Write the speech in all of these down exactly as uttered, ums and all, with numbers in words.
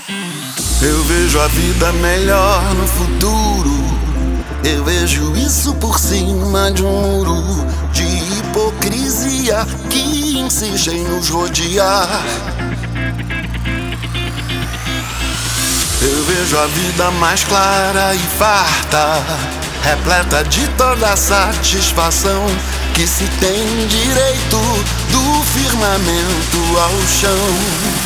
Eu vejo a vida melhor no futuro. Eu vejo isso por cima de um muro de hipocrisia que insiste em nos rodear. Eu vejo a vida mais clara e farta, repleta de toda satisfação que se tem direito, do firmamento ao chão.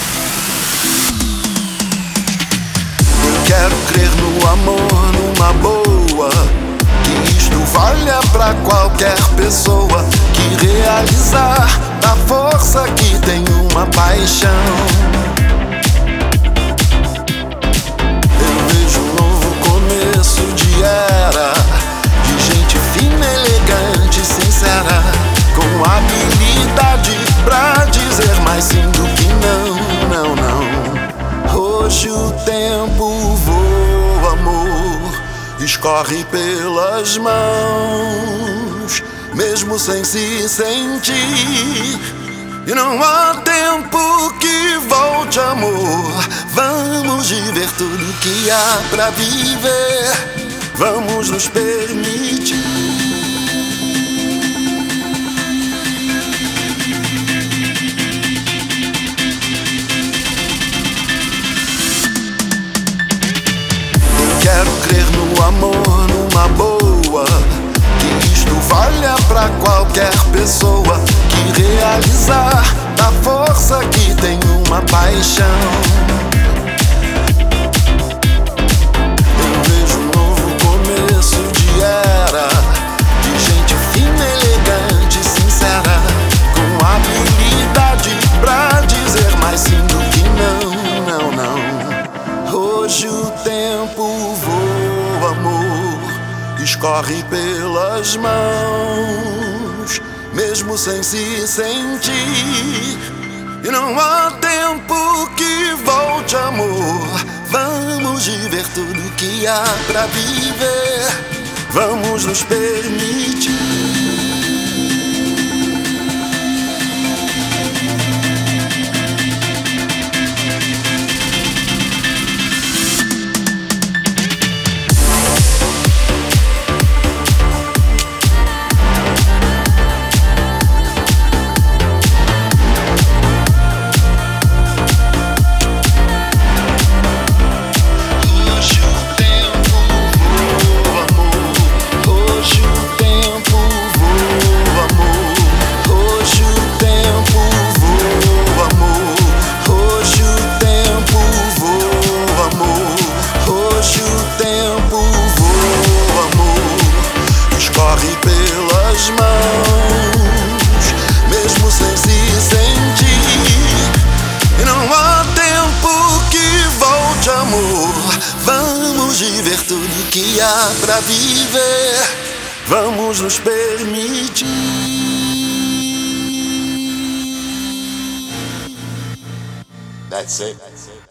Eu quero crer no amor, numa boa, que isto valha pra qualquer pessoa que realizar da força que tem uma paixão. Eu vejo um novo começo de era, de gente fina, elegante, sincera, com habilidade pra dizer mais sim do que não, não, não. Hoje o tempo voa, amor, escorre pelas mãos, mesmo sem se sentir. E não há tempo que volte, amor. Vamos viver tudo que há pra viver. Vamos nos permitir. Eu quero crer no amor, numa boa, que isto valha pra qualquer pessoa que realizar da força que tem uma paixão. Eu vejo um novo começo de era, de gente fina, elegante, sincera, com habilidade pra dizer mais sim do que não, não, não. Hoje o tempo voa, amor, escorre pelas mãos, mesmo sem se sentir. E não há tempo que volte, amor. Vamos viver tudo que há pra viver. Vamos nos permitir. Vamos viver tudo que há pra viver. Vamos nos permitir. That's it. That's it.